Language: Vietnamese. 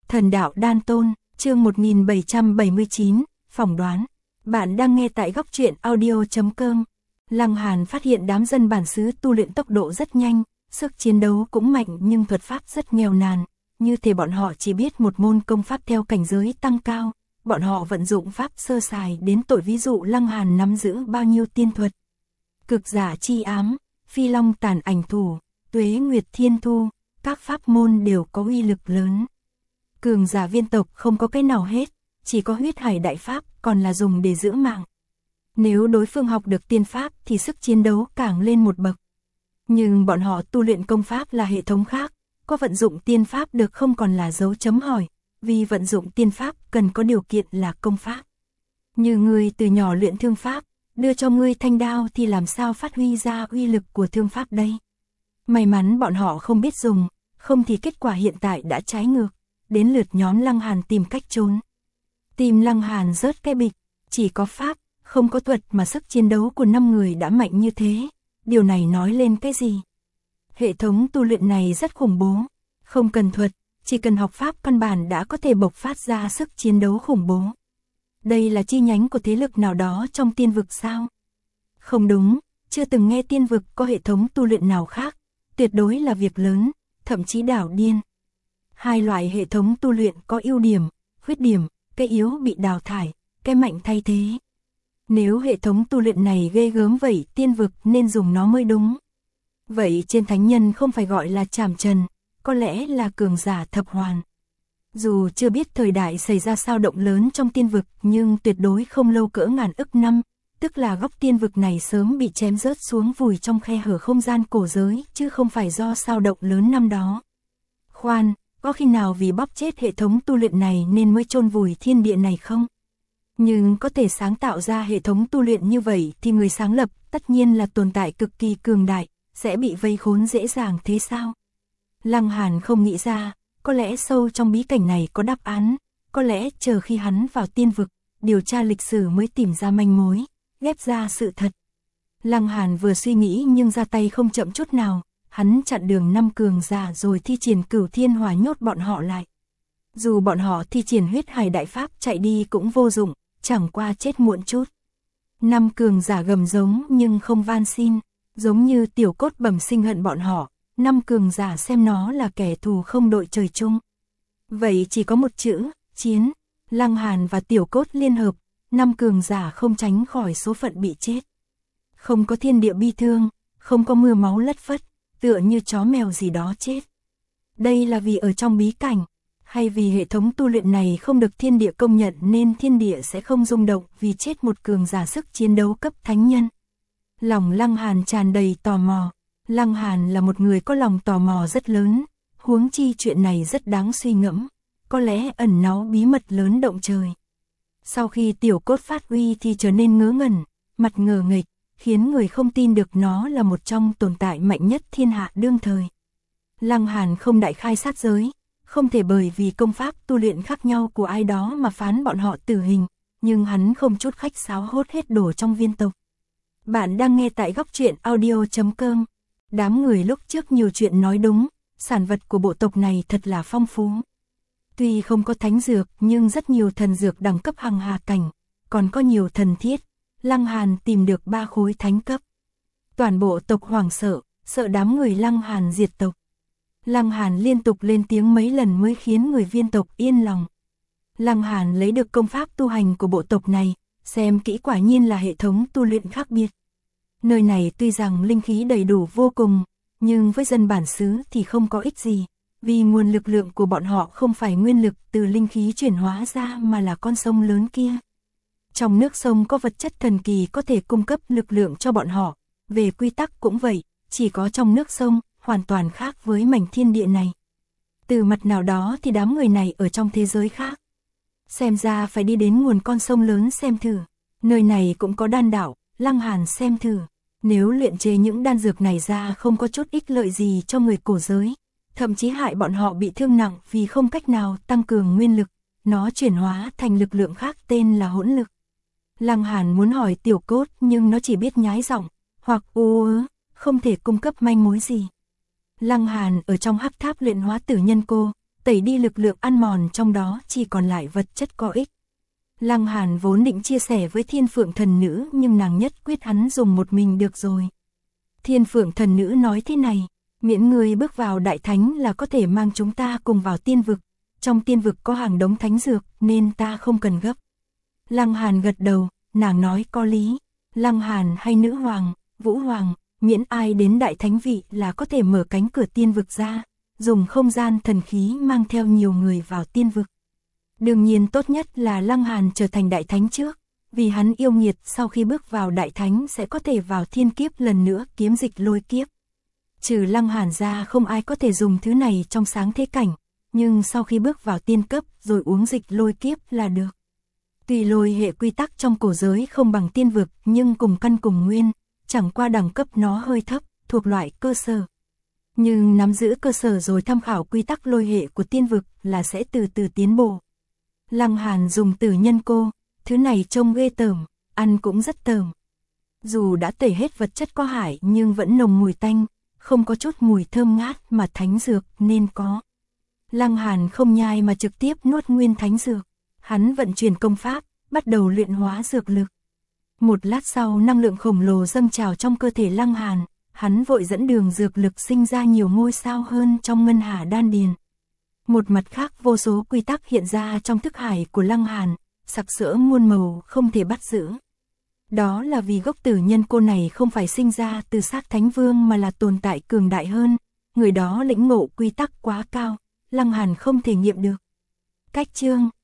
Thần đạo đan tôn, chương 1779, phỏng đoán. Bạn đang nghe tại góc truyện audio.com. Lăng Hàn phát hiện đám dân bản xứ tu luyện tốc độ rất nhanh, sức chiến đấu cũng mạnh nhưng thuật pháp rất nghèo nàn, như thể bọn họ chỉ biết một môn công pháp theo cảnh giới tăng cao, bọn họ vận dụng pháp sơ sài đến tội, ví dụ Lăng Hàn nắm giữ bao nhiêu tiên thuật. Cực giả chi ám, phi long tàn ảnh thủ, tuế nguyệt thiên thu, các pháp môn đều có uy lực lớn. Cường giả viên tộc không có cái nào hết, chỉ có huyết hải đại pháp còn là dùng để giữ mạng. Nếu đối phương học được tiên pháp thì sức chiến đấu càng lên một bậc. Nhưng bọn họ tu luyện công pháp là hệ thống khác, có vận dụng tiên pháp được không còn là dấu chấm hỏi, vì vận dụng tiên pháp cần có điều kiện là công pháp. Như ngươi từ nhỏ luyện thương pháp, đưa cho ngươi thanh đao thì làm sao phát huy ra uy lực của thương pháp đây? May mắn bọn họ không biết dùng, không thì kết quả hiện tại đã trái ngược, đến lượt nhóm Lăng Hàn tìm cách trốn. Tìm Lăng Hàn rớt cái bịch, chỉ có pháp, không có thuật mà sức chiến đấu của 5 người đã mạnh như thế, điều này nói lên cái gì? Hệ thống tu luyện này rất khủng bố, không cần thuật, chỉ cần học pháp căn bản đã có thể bộc phát ra sức chiến đấu khủng bố. Đây là chi nhánh của thế lực nào đó trong tiên vực sao? Không đúng, chưa từng nghe tiên vực có hệ thống tu luyện nào khác, tuyệt đối là việc lớn, thậm chí đảo điên. Hai loại hệ thống tu luyện có ưu điểm, khuyết điểm, cái yếu bị đào thải, cái mạnh thay thế. Nếu hệ thống tu luyện này ghê gớm vậy tiên vực nên dùng nó mới đúng. Vậy trên thánh nhân không phải gọi là trảm trần, có lẽ là cường giả thập hoàn. Dù chưa biết thời đại xảy ra sao động lớn trong tiên vực nhưng tuyệt đối không lâu cỡ ngàn ức năm, tức là góc tiên vực này sớm bị chém rớt xuống vùi trong khe hở không gian cổ giới chứ không phải do sao động lớn năm đó. Khoan, có khi nào vì bóp chết hệ thống tu luyện này nên mới chôn vùi thiên địa này không? Nhưng có thể sáng tạo ra hệ thống tu luyện như vậy thì người sáng lập tất nhiên là tồn tại cực kỳ cường đại, sẽ bị vây khốn dễ dàng thế sao? Lăng Hàn không nghĩ ra, có lẽ sâu trong bí cảnh này có đáp án, có lẽ chờ khi hắn vào tiên vực, điều tra lịch sử mới tìm ra manh mối, ghép ra sự thật. Lăng Hàn vừa suy nghĩ nhưng ra tay không chậm chút nào, hắn chặn đường 5 cường giả rồi thi triển Cửu Thiên Hỏa nhốt bọn họ lại. Dù bọn họ thi triển huyết hải đại pháp chạy đi cũng vô dụng, chẳng qua chết muộn chút. 5 cường giả gầm giống nhưng không van xin, giống như Tiểu Cốt bẩm sinh hận bọn họ, 5 cường giả xem nó là kẻ thù không đội trời chung. Vậy chỉ có một chữ, chiến. Lăng Hàn và Tiểu Cốt liên hợp, 5 cường giả không tránh khỏi số phận bị chết. Không có thiên địa bi thương, không có mưa máu lất phất, tựa như chó mèo gì đó chết. Đây là vì ở trong bí cảnh, hay vì hệ thống tu luyện này không được thiên địa công nhận nên thiên địa sẽ không rung động vì chết một cường giả sức chiến đấu cấp thánh nhân. Lòng Lăng Hàn tràn đầy tò mò. Lăng Hàn là một người có lòng tò mò rất lớn, huống chi chuyện này rất đáng suy ngẫm, có lẽ ẩn náu bí mật lớn động trời. Sau khi Tiểu Cốt phát uy thì trở nên ngớ ngẩn, mặt ngờ nghệch, khiến người không tin được nó là một trong tồn tại mạnh nhất thiên hạ đương thời. Lăng Hàn không đại khai sát giới, không thể bởi vì công pháp tu luyện khác nhau của ai đó mà phán bọn họ tử hình, nhưng hắn không chút khách sáo hốt hết đồ trong viên tộc. Bạn đang nghe tại góc truyện audio.com. Đám người lúc trước nhiều chuyện nói đúng, sản vật của bộ tộc này thật là phong phú. Tuy không có thánh dược nhưng rất nhiều thần dược đẳng cấp hằng hà cảnh, còn có nhiều thần thiết. Lăng Hàn tìm được 3 khối thánh cấp. Toàn bộ tộc hoảng sợ, sợ đám người Lăng Hàn diệt tộc. Lăng Hàn liên tục lên tiếng mấy lần mới khiến người viên tộc yên lòng. Lăng Hàn lấy được công pháp tu hành của bộ tộc này, xem kỹ quả nhiên là hệ thống tu luyện khác biệt. Nơi này tuy rằng linh khí đầy đủ vô cùng, nhưng với dân bản xứ thì không có ích gì, vì nguồn lực lượng của bọn họ không phải nguyên lực từ linh khí chuyển hóa ra mà là con sông lớn kia. Trong nước sông có vật chất thần kỳ có thể cung cấp lực lượng cho bọn họ, về quy tắc cũng vậy, chỉ có trong nước sông, hoàn toàn khác với mảnh thiên địa này. Từ mặt nào đó thì đám người này ở trong thế giới khác. Xem ra phải đi đến nguồn con sông lớn xem thử, nơi này cũng có đan đạo. Lăng Hàn xem thử, nếu luyện chế những đan dược này ra không có chút ích lợi gì cho người cổ giới, thậm chí hại bọn họ bị thương nặng vì không cách nào tăng cường nguyên lực, nó chuyển hóa thành lực lượng khác tên là hỗn lực. Lăng Hàn muốn hỏi Tiểu Cốt nhưng nó chỉ biết nhái giọng, hoặc không thể cung cấp manh mối gì. Lăng Hàn ở trong hắc tháp luyện hóa tử nhân cô, tẩy đi lực lượng ăn mòn trong đó, chỉ còn lại vật chất có ích. Lăng Hàn vốn định chia sẻ với Thiên Phượng Thần Nữ, nhưng nàng nhất quyết hắn dùng một mình được rồi. Thiên Phượng Thần Nữ nói thế này, miễn người bước vào đại thánh là có thể mang chúng ta cùng vào tiên vực, trong tiên vực có hàng đống thánh dược nên ta không cần gấp. Lăng Hàn gật đầu, nàng nói có lý. Lăng Hàn hay nữ hoàng, Vũ Hoàng, miễn ai đến đại thánh vị là có thể mở cánh cửa tiên vực ra, dùng không gian thần khí mang theo nhiều người vào tiên vực. Đương nhiên tốt nhất là Lăng Hàn trở thành đại thánh trước, vì hắn yêu nghiệt sau khi bước vào đại thánh sẽ có thể vào thiên kiếp lần nữa kiếm dịch lôi kiếp. Trừ Lăng Hàn ra không ai có thể dùng thứ này trong sáng thế cảnh, nhưng sau khi bước vào tiên cấp rồi uống dịch lôi kiếp là được. Tuy lôi hệ quy tắc trong cổ giới không bằng tiên vực nhưng cùng căn cùng nguyên, chẳng qua đẳng cấp nó hơi thấp, thuộc loại cơ sở. Nhưng nắm giữ cơ sở rồi tham khảo quy tắc lôi hệ của tiên vực là sẽ từ từ tiến bộ. Lăng Hàn dùng tử nhân cô, thứ này trông ghê tởm, ăn cũng rất tởm. Dù đã tẩy hết vật chất có hại nhưng vẫn nồng mùi tanh, không có chút mùi thơm ngát mà thánh dược nên có. Lăng Hàn không nhai mà trực tiếp nuốt nguyên thánh dược. Hắn vận chuyển công pháp, bắt đầu luyện hóa dược lực. Một lát sau năng lượng khổng lồ dâng trào trong cơ thể Lăng Hàn, hắn vội dẫn đường dược lực sinh ra nhiều ngôi sao hơn trong ngân hà đan điền. Một mặt khác vô số quy tắc hiện ra trong thức hải của Lăng Hàn, sặc sỡ muôn màu không thể bắt giữ. Đó là vì gốc tử nhân cô này không phải sinh ra từ xác thánh vương mà là tồn tại cường đại hơn, người đó lĩnh ngộ quy tắc quá cao, Lăng Hàn không thể nghiệm được. Cách chương